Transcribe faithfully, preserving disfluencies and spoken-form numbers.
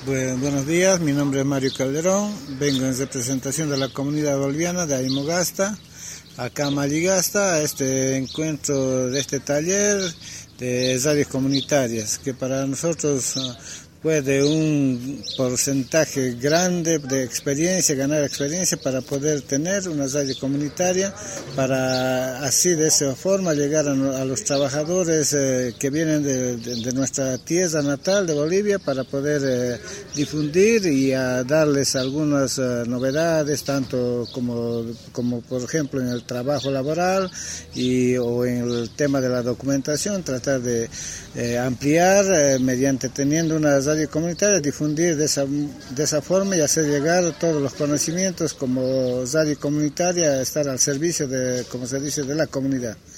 Bu- buenos días, mi nombre es Mario Calderón, vengo en representación de la comunidad boliviana de Aymogasta, acá a Malligasta, a este encuentro de este taller de radios comunitarias, que para nosotros uh, fue de un porcentaje grande de experiencia, ganar experiencia para poder tener una radio comunitaria, para así de esa forma llegar a, a los trabajadores eh, que vienen de, de, de nuestra tierra natal de Bolivia, para poder eh, difundir y a darles algunas uh, novedades, tanto como, como por ejemplo en el trabajo laboral y, o en el tema de la documentación, tratar de eh, ampliar eh, mediante teniendo una radio comunitaria, difundir de esa, de esa forma y hacer llegar todos los conocimientos como radio comunitaria, estar al servicio de, como se dice, de la comunidad.